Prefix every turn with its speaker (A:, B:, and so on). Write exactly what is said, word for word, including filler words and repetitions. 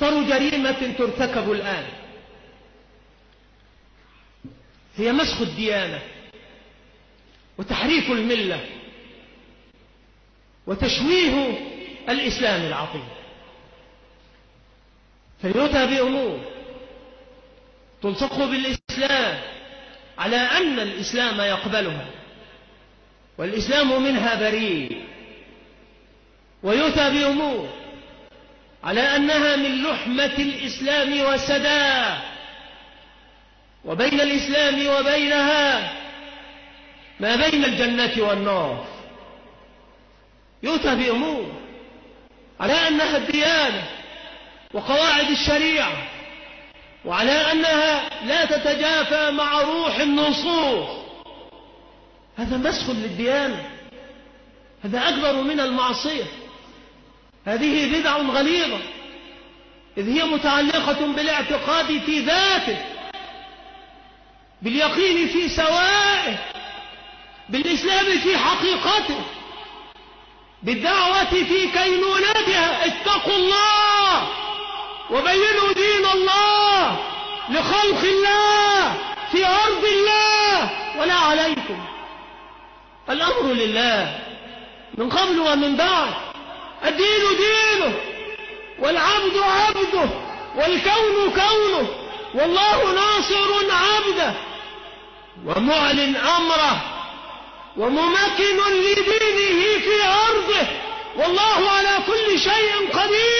A: أخطر جريمة ترتكب الآن هي مسخ الديانة وتحريف الملة وتشويه الإسلام العظيم. فيؤتى بأمور تلصق بالإسلام على أن الإسلام يقبلها والإسلام منها بريء، ويؤتى بأمور على أنها من لحمة الإسلام وسداه، وبين الإسلام وبينها ما بين الجنة والنار. يؤتى بأمور على أنها الديانة وقواعد الشريعة، وعلى أنها لا تتجافى مع روح النصوص. هذا مسخ للديانة، هذا أكبر من المعصية، هذه بدع غليظة، إذ هي متعلقة بالاعتقاد في ذاته، باليقين في سوائه، بالإسلام في حقيقته، بالدعوة في كينونتها. اتقوا الله وبينوا دين الله لخلق الله في أرض الله ولا عليكم. الأمر لله من قبل ومن بعد، الدين دينه والعبد عبده والكون كونه، والله ناصر عبده ومعلن أمره وممكن لدينه في أرضه، والله على كل شيء قدير.